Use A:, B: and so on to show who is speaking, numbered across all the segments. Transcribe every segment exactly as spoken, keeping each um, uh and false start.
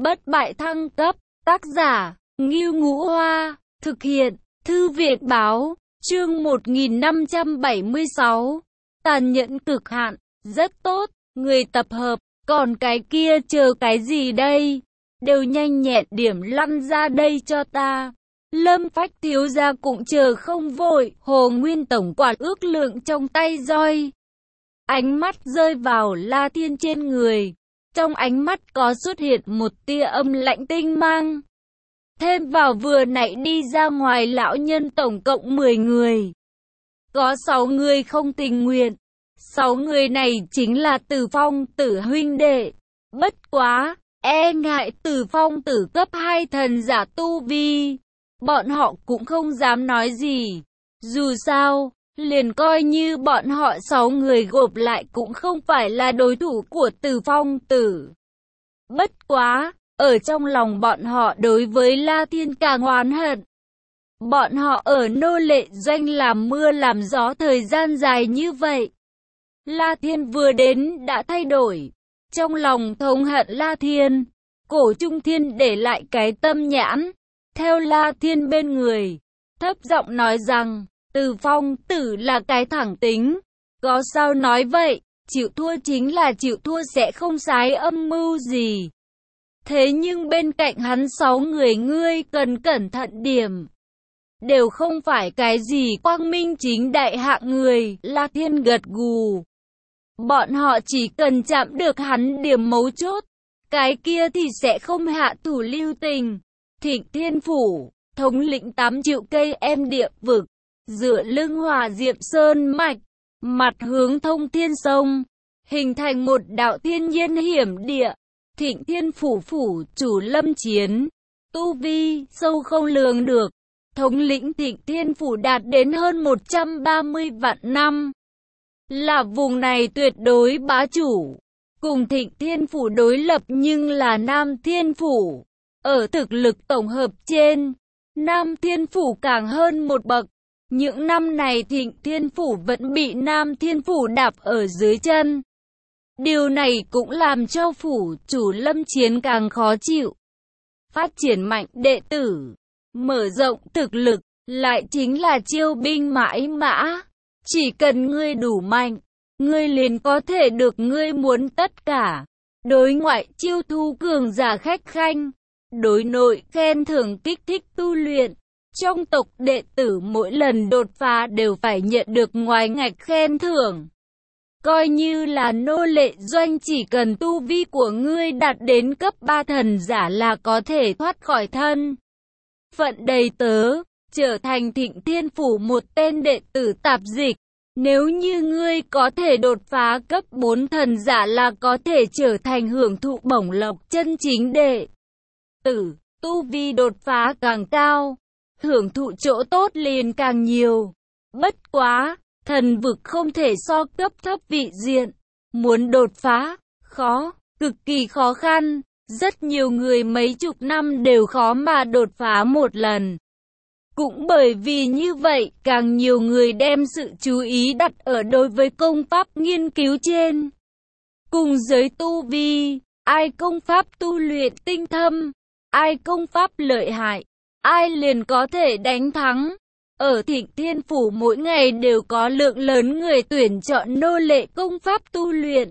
A: Bất bại thăng cấp, tác giả, Ngưu Ngũ Hoa, thực hiện, Thư viện báo, chương một nghìn năm trăm bảy mươi sáu, tàn nhẫn cực hạn, rất tốt, người tập hợp, còn cái kia chờ cái gì đây? Đều nhanh nhẹn điểm lăn ra đây cho ta. Lâm Phách thiếu gia cũng chờ không vội, Hồ Nguyên tổng quản ước lượng trong tay roi. Ánh mắt rơi vào La Thiên trên người. Trong ánh mắt có xuất hiện một tia âm lạnh tinh mang. Thêm vào vừa nãy đi ra ngoài lão nhân tổng cộng mười người. Có sáu người không tình nguyện. sáu người này chính là Tử Phong Tử huynh đệ. Bất quá, e ngại Tử Phong Tử cấp hai thần giả tu vi. Bọn họ cũng không dám nói gì. Dù sao, liền coi như bọn họ sáu người gộp lại cũng không phải là đối thủ của Tử Phong Tử. Bất quá, ở trong lòng bọn họ đối với La Thiên càng oán hận. Bọn họ ở nô lệ doanh làm mưa làm gió thời gian dài như vậy. La Thiên vừa đến đã thay đổi. Trong lòng thống hận La Thiên, Cổ Trung Thiên để lại cái tâm nhãn. Theo La Thiên bên người, thấp giọng nói rằng, Tử Phong Tử là cái thẳng tính. Có sao nói vậy, chịu thua chính là chịu thua, sẽ không sái âm mưu gì. Thế nhưng bên cạnh hắn sáu người ngươi cần cẩn thận điểm. Đều không phải cái gì quang minh chính đại hạng người. La Thiên gật gù. Bọn họ chỉ cần chạm được hắn điểm mấu chốt, cái kia thì sẽ không hạ thủ lưu tình. Thịnh Thiên Phủ, thống lĩnh tám triệu cây em địa vực, dựa lưng Hỏa Diệm Sơn mạch, mặt hướng Thông Thiên Sông, hình thành một đạo thiên nhiên hiểm địa. Thịnh Thiên Phủ phủ chủ Lâm Chiến, tu vi sâu không lường được. Thống lĩnh Thịnh Thiên Phủ đạt đến hơn một trăm ba mươi vạn năm. Là vùng này tuyệt đối bá chủ. Cùng Thịnh Thiên Phủ đối lập nhưng là Nam Thiên Phủ. Ở thực lực tổng hợp trên, Nam Thiên Phủ càng hơn một bậc. Những năm này Thịnh Thiên Phủ vẫn bị Nam Thiên Phủ đạp ở dưới chân. Điều này cũng làm cho phủ chủ Lâm Chiến càng khó chịu. Phát triển mạnh đệ tử, mở rộng thực lực, lại chính là chiêu binh mãi mã. Chỉ cần ngươi đủ mạnh, ngươi liền có thể được ngươi muốn tất cả. Đối ngoại chiêu thu cường giả khách khanh, đối nội khen thưởng kích thích tu luyện. Trong tộc đệ tử mỗi lần đột phá đều phải nhận được ngoài ngạch khen thưởng. Coi như là nô lệ doanh, chỉ cần tu vi của ngươi đạt đến cấp ba thần giả là có thể thoát khỏi thân phận đầy tớ, trở thành Thịnh Thiên Phủ một tên đệ tử tạp dịch. Nếu như ngươi có thể đột phá cấp bốn thần giả là có thể trở thành hưởng thụ bổng lộc chân chính đệ tử. Tu vi đột phá càng cao, hưởng thụ chỗ tốt liền càng nhiều. Bất quá, thần vực không thể so cấp thấp vị diện. Muốn đột phá, khó, cực kỳ khó khăn. Rất nhiều người mấy chục năm đều khó mà đột phá một lần. Cũng bởi vì như vậy, càng nhiều người đem sự chú ý đặt ở đối với công pháp nghiên cứu trên. Cùng giới tu vi, ai công pháp tu luyện tinh thâm, ai công pháp lợi hại, ai liền có thể đánh thắng. Ở Thịnh Thiên Phủ mỗi ngày đều có lượng lớn người tuyển chọn nô lệ công pháp tu luyện.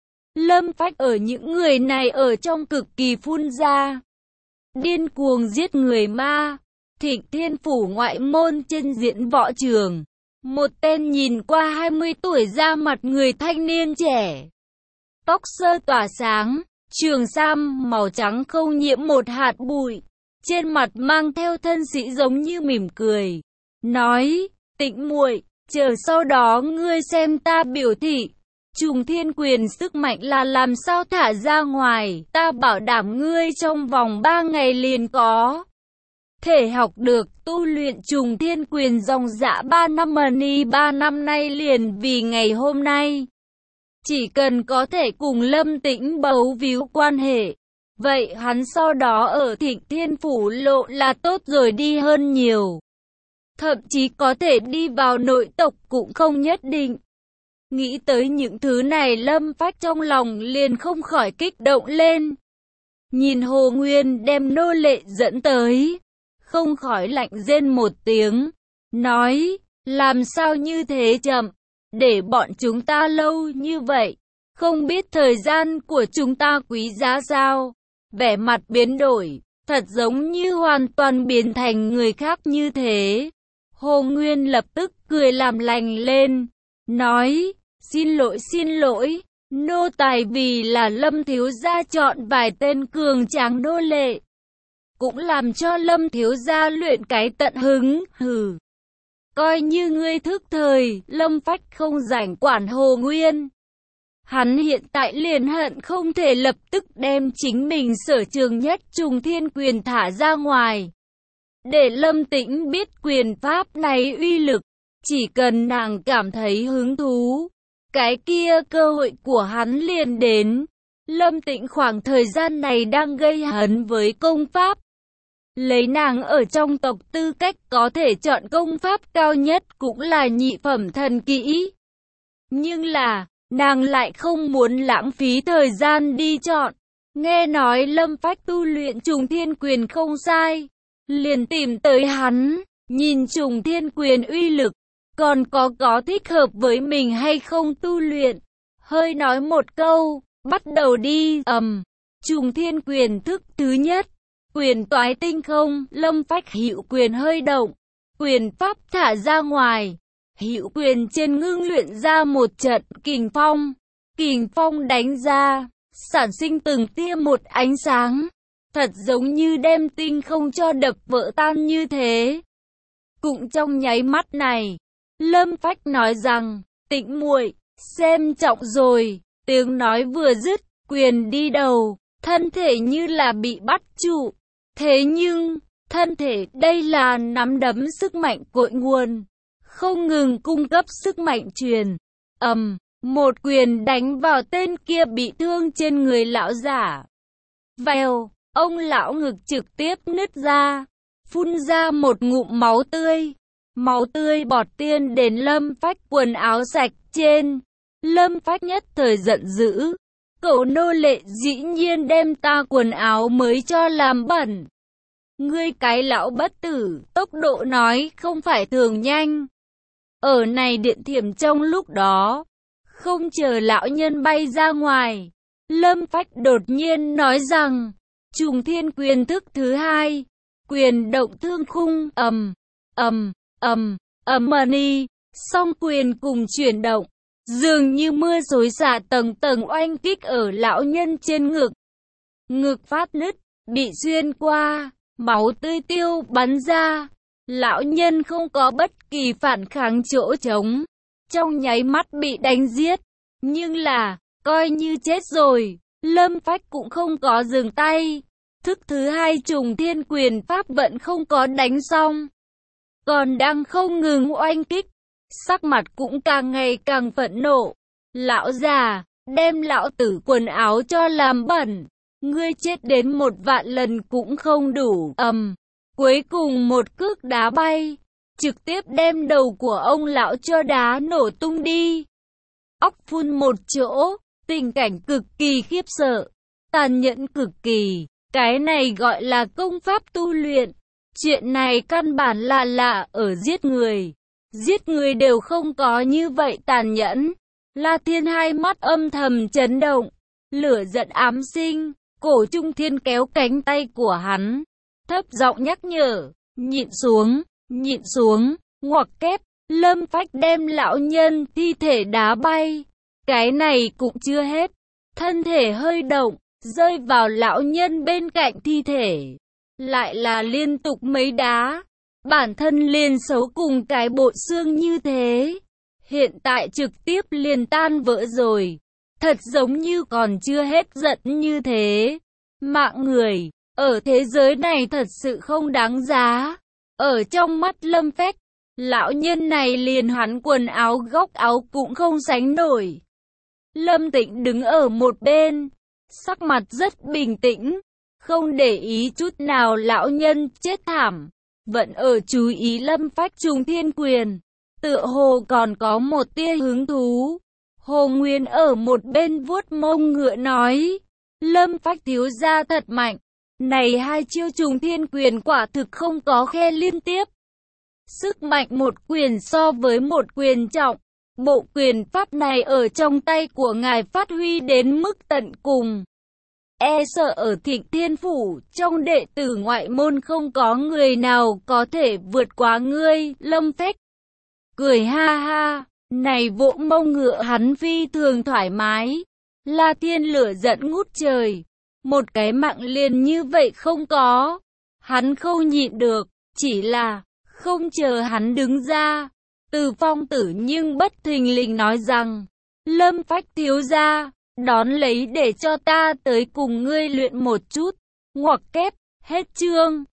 A: Lâm Phách ở những người này ở trong cực kỳ phun ra. Điên cuồng giết người ma. Thịnh Thiên Phủ ngoại môn trên diễn võ trường. Một tên nhìn qua hai mươi tuổi, da mặt người thanh niên trẻ. Tóc sơ tỏa sáng, trường sam màu trắng không nhiễm một hạt bụi. Trên mặt mang theo thân sĩ giống như mỉm cười. Nói, Tịnh muội, chờ sau đó ngươi xem ta biểu thị. Trùng thiên quyền sức mạnh là làm sao thả ra ngoài. Ta bảo đảm ngươi trong vòng ba ngày liền có thể học được. Tu luyện trùng thiên quyền dòng dã ba năm mani ba năm nay liền vì ngày hôm nay. Chỉ cần có thể cùng Lâm Tĩnh bấu víu quan hệ, vậy hắn sau đó ở Thịnh Thiên Phủ lộ là tốt rồi đi hơn nhiều. Thậm chí có thể đi vào nội tộc cũng không nhất định. Nghĩ tới những thứ này Lâm Phách trong lòng liền không khỏi kích động lên. nhìn Hồ Nguyên đem nô lệ dẫn tới, không khỏi lạnh rên một tiếng, nói, làm sao như thế chậm, để bọn chúng ta lâu như vậy, không biết thời gian của chúng ta quý giá sao, vẻ mặt biến đổi, thật giống như hoàn toàn biến thành người khác như thế. Hồ Nguyên lập tức cười làm lành lên, nói, xin lỗi xin lỗi, nô tài vì là Lâm thiếu gia chọn vài tên cường tráng nô lệ, cũng làm cho Lâm thiếu gia luyện cái tận hứng, hừ. Coi như ngươi thức thời, Lâm Phách không rảnh quản Hồ Nguyên. Hắn hiện tại liền hận không thể lập tức đem chính mình sở trường nhất Trùng Thiên Quyền thả ra ngoài. Để Lâm Tĩnh biết quyền pháp này uy lực, chỉ cần nàng cảm thấy hứng thú, cái kia cơ hội của hắn liền đến. Lâm Tĩnh khoảng thời gian này đang gây hấn với công pháp. Lấy nàng ở trong tộc tư cách có thể chọn công pháp cao nhất cũng là nhị phẩm thần kỹ. Nhưng là, nàng lại không muốn lãng phí thời gian đi chọn. Nghe nói Lâm Phách tu luyện Trùng Thiên Quyền không sai, liền tìm tới hắn, nhìn Trùng Thiên Quyền uy lực, còn có có thích hợp với mình hay không tu luyện. Hơi nói một câu, bắt đầu đi, ầm. Trùng Thiên Quyền thức thứ nhất, quyền toái tinh không, Lâm Phách hữu quyền hơi động, quyền pháp thả ra ngoài, hữu quyền trên ngưng luyện ra một trận kình phong, kình phong đánh ra, sản sinh từng tia một ánh sáng, thật giống như đem tinh không cho đập vỡ tan như thế. Cũng trong nháy mắt này, Lâm Phách nói rằng, Tĩnh muội, xem trọng rồi, tiếng nói vừa dứt, quyền đi đầu, thân thể như là bị bắt trụ. Thế nhưng, thân thể đây là nắm đấm sức mạnh cội nguồn, không ngừng cung cấp sức mạnh truyền. Ầm, một quyền đánh vào tên kia bị thương trên người lão giả. Vèo, ông lão ngực trực tiếp nứt ra, phun ra một ngụm máu tươi. Máu tươi bọt tiên đến Lâm Phách quần áo sạch trên. Lâm Phách nhất thời giận dữ. Cậu nô lệ dĩ nhiên đem ta quần áo mới cho làm bẩn. Ngươi cái lão bất tử, tốc độ nói không phải thường nhanh. Ở này điện thiểm trong lúc đó, không chờ lão nhân bay ra ngoài, Lâm Phách đột nhiên nói rằng, Trùng Thiên Quyền thức thứ hai, quyền động thương khung, ầm, ầm, ầm, ầm mani, song quyền cùng chuyển động, dường như mưa xối xả tầng tầng oanh kích ở lão nhân trên ngực. Ngực phát nứt, bị xuyên qua, máu tươi tiêu bắn ra. Lão nhân không có bất kỳ phản kháng chỗ trống, trong nháy mắt bị đánh giết. Nhưng là, coi như chết rồi, Lâm Phách cũng không có dừng tay. Thức thứ hai Trùng Thiên Quyền pháp vẫn không có đánh xong, còn đang không ngừng oanh kích. Sắc mặt cũng càng ngày càng phẫn nộ. Lão già, đem lão tử quần áo cho làm bẩn. Ngươi chết đến một vạn lần cũng không đủ. Ầm, cuối cùng một cước đá bay, trực tiếp đem đầu của ông lão cho đá nổ tung đi. Óc phun một chỗ, tình cảnh cực kỳ khiếp sợ, tàn nhẫn cực kỳ. Cái này gọi là công pháp tu luyện. Chuyện này căn bản là lạ ở giết người. Giết người đều không có như vậy tàn nhẫn. La Thiên hai mắt âm thầm chấn động, lửa giận ám sinh. Cổ Trung Thiên kéo cánh tay của hắn, thấp giọng nhắc nhở, nhịn xuống, nhịn xuống, ngoặc kép. Lâm Phách đem lão nhân thi thể đá bay. Cái này cũng chưa hết, thân thể hơi động, rơi vào lão nhân bên cạnh thi thể, lại là liên tục mấy đá. Bản thân liền xấu cùng cái bộ xương như thế, hiện tại trực tiếp liền tan vỡ rồi. Thật giống như còn chưa hết giận như thế. Mạng người, ở thế giới này thật sự không đáng giá. Ở trong mắt Lâm Phách, lão nhân này liền hắn quần áo góc áo cũng không sánh nổi. Lâm Tĩnh đứng ở một bên, sắc mặt rất bình tĩnh, không để ý chút nào lão nhân chết thảm, vẫn ở chú ý Lâm Phách Trùng Thiên Quyền, tựa hồ còn có một tia hứng thú. Hồ Nguyên ở một bên vuốt mông ngựa nói, Lâm Phách thiếu gia thật mạnh. Này hai chiêu trùng thiên quyền quả thực không có khe liên tiếp. Sức mạnh một quyền so với một quyền trọng. Bộ quyền pháp này ở trong tay của ngài phát huy đến mức tận cùng. E sợ ở Thịnh Thiên Phủ, trong đệ tử ngoại môn không có người nào có thể vượt quá ngươi. Lâm Phách cười ha ha, này vỗ mông ngựa hắn phi thường thoải mái. La Thiên lửa giận ngút trời, một cái mạng liền như vậy không có. Hắn không nhịn được, chỉ là không chờ hắn đứng ra. Từ Phong Tử nhưng bất thình lình nói rằng, Lâm Phách thiếu gia, đón lấy để cho ta tới cùng ngươi luyện một chút. Ngoặc kép, hết chương.